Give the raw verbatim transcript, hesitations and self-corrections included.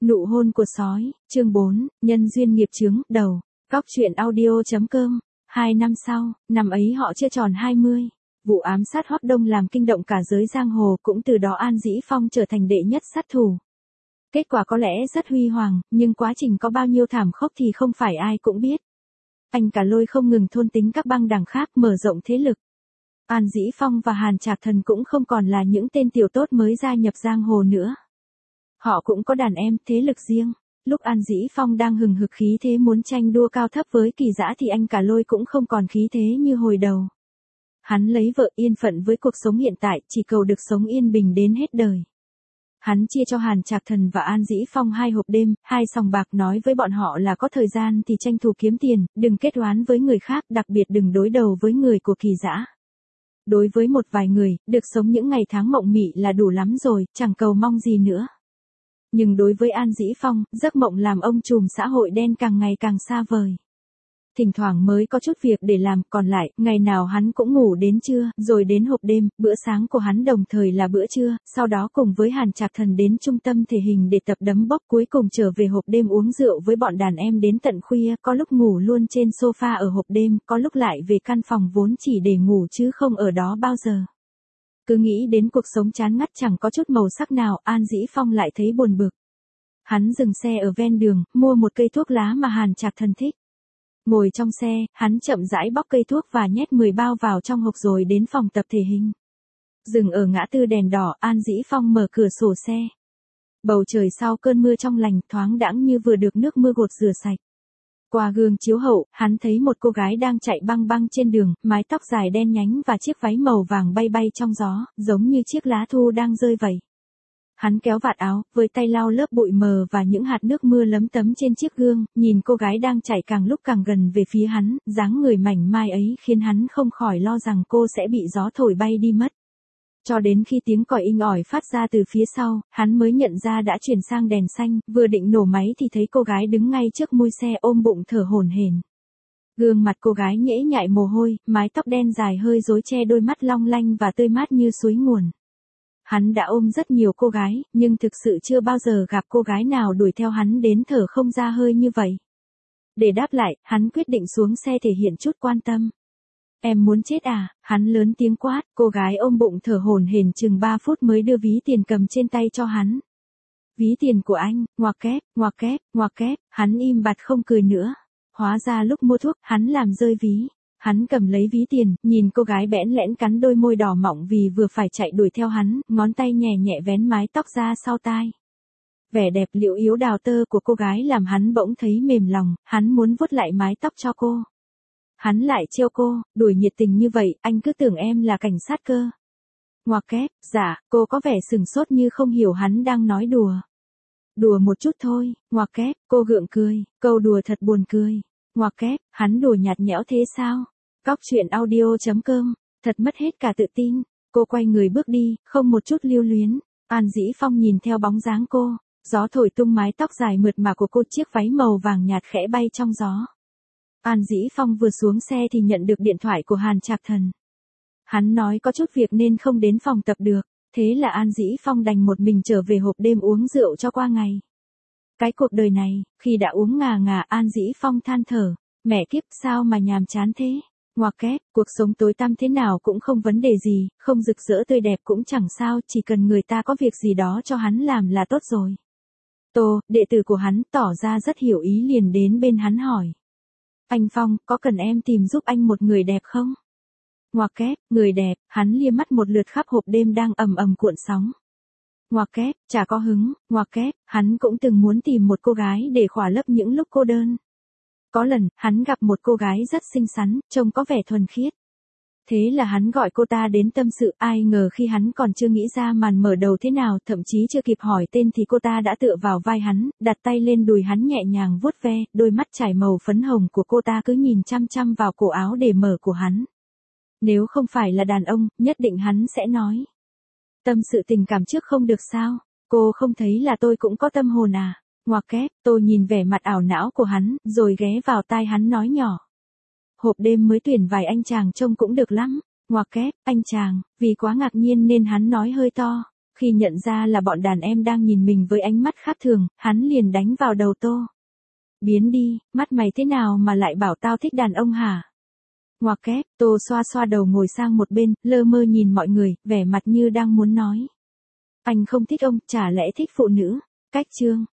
Nụ hôn của sói, chương bốn, nhân duyên nghiệp chướng, đầu, cóc truyện audio.com. Hai năm sau, năm ấy họ chưa tròn hai mươi. Vụ ám sát Hoắc Đông làm kinh động cả giới giang hồ, cũng từ đó An Dĩ Phong trở thành đệ nhất sát thủ. Kết quả có lẽ rất huy hoàng, nhưng quá trình có bao nhiêu thảm khốc thì không phải ai cũng biết. Anh Cả Lôi không ngừng thôn tính các băng đảng khác, mở rộng thế lực. An Dĩ Phong và Hàn Trạc Thần cũng không còn là những tên tiểu tốt mới gia nhập giang hồ nữa. Họ cũng có đàn em, thế lực riêng. Lúc An Dĩ Phong đang hừng hực khí thế muốn tranh đua cao thấp với Kỳ Dã thì anh Cả Lôi cũng không còn khí thế như hồi đầu. Hắn lấy vợ yên phận với cuộc sống hiện tại, chỉ cầu được sống yên bình đến hết đời. Hắn chia cho Hàn Trạc Thần và An Dĩ Phong hai hộp đêm, hai sòng bạc, nói với bọn họ là có thời gian thì tranh thủ kiếm tiền, đừng kết oán với người khác, đặc biệt đừng đối đầu với người của Kỳ Dã. Đối với một vài người, được sống những ngày tháng mộng mị là đủ lắm rồi, chẳng cầu mong gì nữa. Nhưng đối với An Dĩ Phong, giấc mộng làm ông trùm xã hội đen càng ngày càng xa vời. Thỉnh thoảng mới có chút việc để làm, còn lại, ngày nào hắn cũng ngủ đến trưa, rồi đến hộp đêm, bữa sáng của hắn đồng thời là bữa trưa, sau đó cùng với Hàn Trạc Thần đến trung tâm thể hình để tập đấm bốc, cuối cùng trở về hộp đêm uống rượu với bọn đàn em đến tận khuya, có lúc ngủ luôn trên sofa ở hộp đêm, có lúc lại về căn phòng vốn chỉ để ngủ chứ không ở đó bao giờ. Cứ nghĩ đến cuộc sống chán ngắt chẳng có chút màu sắc nào, An Dĩ Phong lại thấy buồn bực. Hắn dừng xe ở ven đường, mua một cây thuốc lá mà Hàn Trạc Thần thích. Ngồi trong xe, hắn chậm rãi bóc cây thuốc và nhét mười bao vào trong hộp rồi đến phòng tập thể hình. Dừng ở ngã tư đèn đỏ, An Dĩ Phong mở cửa sổ xe. Bầu trời sau cơn mưa trong lành, thoáng đãng như vừa được nước mưa gột rửa sạch. Qua gương chiếu hậu, hắn thấy một cô gái đang chạy băng băng trên đường, mái tóc dài đen nhánh và chiếc váy màu vàng bay bay trong gió, giống như chiếc lá thu đang rơi vậy. Hắn kéo vạt áo, với tay lau lớp bụi mờ và những hạt nước mưa lấm tấm trên chiếc gương, nhìn cô gái đang chạy càng lúc càng gần về phía hắn, dáng người mảnh mai ấy khiến hắn không khỏi lo rằng cô sẽ bị gió thổi bay đi mất. Cho đến khi tiếng còi inh ỏi phát ra từ phía sau, hắn mới nhận ra đã chuyển sang đèn xanh, vừa định nổ máy thì thấy cô gái đứng ngay trước mui xe ôm bụng thở hổn hển. Gương mặt cô gái nhễ nhại mồ hôi, mái tóc đen dài hơi rối che đôi mắt long lanh và tươi mát như suối nguồn. Hắn đã ôm rất nhiều cô gái, nhưng thực sự chưa bao giờ gặp cô gái nào đuổi theo hắn đến thở không ra hơi như vậy. Để đáp lại, hắn quyết định xuống xe thể hiện chút quan tâm. Em muốn chết à, hắn lớn tiếng quát, cô gái ôm bụng thở hổn hển chừng ba phút mới đưa ví tiền cầm trên tay cho hắn. Ví tiền của anh, ngoặc kép, ngoặc kép, ngoặc kép, hắn im bặt không cười nữa. Hóa ra lúc mua thuốc, hắn làm rơi ví. Hắn cầm lấy ví tiền, nhìn cô gái bẽn lẽn cắn đôi môi đỏ mọng vì vừa phải chạy đuổi theo hắn, ngón tay nhẹ nhẹ vén mái tóc ra sau tai. Vẻ đẹp liễu yếu đào tơ của cô gái làm hắn bỗng thấy mềm lòng, hắn muốn vuốt lại mái tóc cho cô. Hắn lại trêu cô, đuổi nhiệt tình như vậy, anh cứ tưởng em là cảnh sát cơ. Ngoặc kép, dạ, cô có vẻ sừng sốt như không hiểu hắn đang nói đùa. Đùa một chút thôi, ngoặc kép, cô gượng cười, câu đùa thật buồn cười. Ngoặc kép, hắn đùa nhạt nhẽo thế sao? Cóc truyện audio.com, thật mất hết cả tự tin. Cô quay người bước đi, không một chút lưu luyến. An Dĩ Phong nhìn theo bóng dáng cô, gió thổi tung mái tóc dài mượt mà của cô, chiếc váy màu vàng nhạt khẽ bay trong gió. An Dĩ Phong vừa xuống xe thì nhận được điện thoại của Hàn Trạc Thần. Hắn nói có chút việc nên không đến phòng tập được, thế là An Dĩ Phong đành một mình trở về hộp đêm uống rượu cho qua ngày. Cái cuộc đời này, khi đã uống ngà ngà, An Dĩ Phong than thở, mẹ kiếp sao mà nhàm chán thế. Ngoặc kép, cuộc sống tối tăm thế nào cũng không vấn đề gì, không rực rỡ tươi đẹp cũng chẳng sao, chỉ cần người ta có việc gì đó cho hắn làm là tốt rồi. Tô, đệ tử của hắn, tỏ ra rất hiểu ý liền đến bên hắn hỏi. Anh Phong, có cần em tìm giúp anh một người đẹp không? Ngoặc kép, người đẹp, hắn lia mắt một lượt khắp hộp đêm đang ầm ầm cuộn sóng. Ngoặc kép, chả có hứng, ngoặc kép, hắn cũng từng muốn tìm một cô gái để khỏa lấp những lúc cô đơn. Có lần, hắn gặp một cô gái rất xinh xắn, trông có vẻ thuần khiết. Thế là hắn gọi cô ta đến tâm sự, ai ngờ khi hắn còn chưa nghĩ ra màn mở đầu thế nào, thậm chí chưa kịp hỏi tên thì cô ta đã tựa vào vai hắn, đặt tay lên đùi hắn nhẹ nhàng vuốt ve, đôi mắt trải màu phấn hồng của cô ta cứ nhìn chăm chăm vào cổ áo để mở của hắn. Nếu không phải là đàn ông, nhất định hắn sẽ nói. Tâm sự tình cảm trước không được sao, cô không thấy là tôi cũng có tâm hồn à? Ngoặc kép, tôi nhìn vẻ mặt ảo não của hắn, rồi ghé vào tai hắn nói nhỏ. Hộp đêm mới tuyển vài anh chàng trông cũng được lắm. Ngoặc kép, anh chàng, vì quá ngạc nhiên nên hắn nói hơi to. Khi nhận ra là bọn đàn em đang nhìn mình với ánh mắt khác thường, hắn liền đánh vào đầu Tô. Biến đi, mắt mày thế nào mà lại bảo tao thích đàn ông hả? Ngoặc kép, Tô xoa xoa đầu ngồi sang một bên, lơ mơ nhìn mọi người, vẻ mặt như đang muốn nói. Anh không thích ông, chả lẽ thích phụ nữ? Cách chương.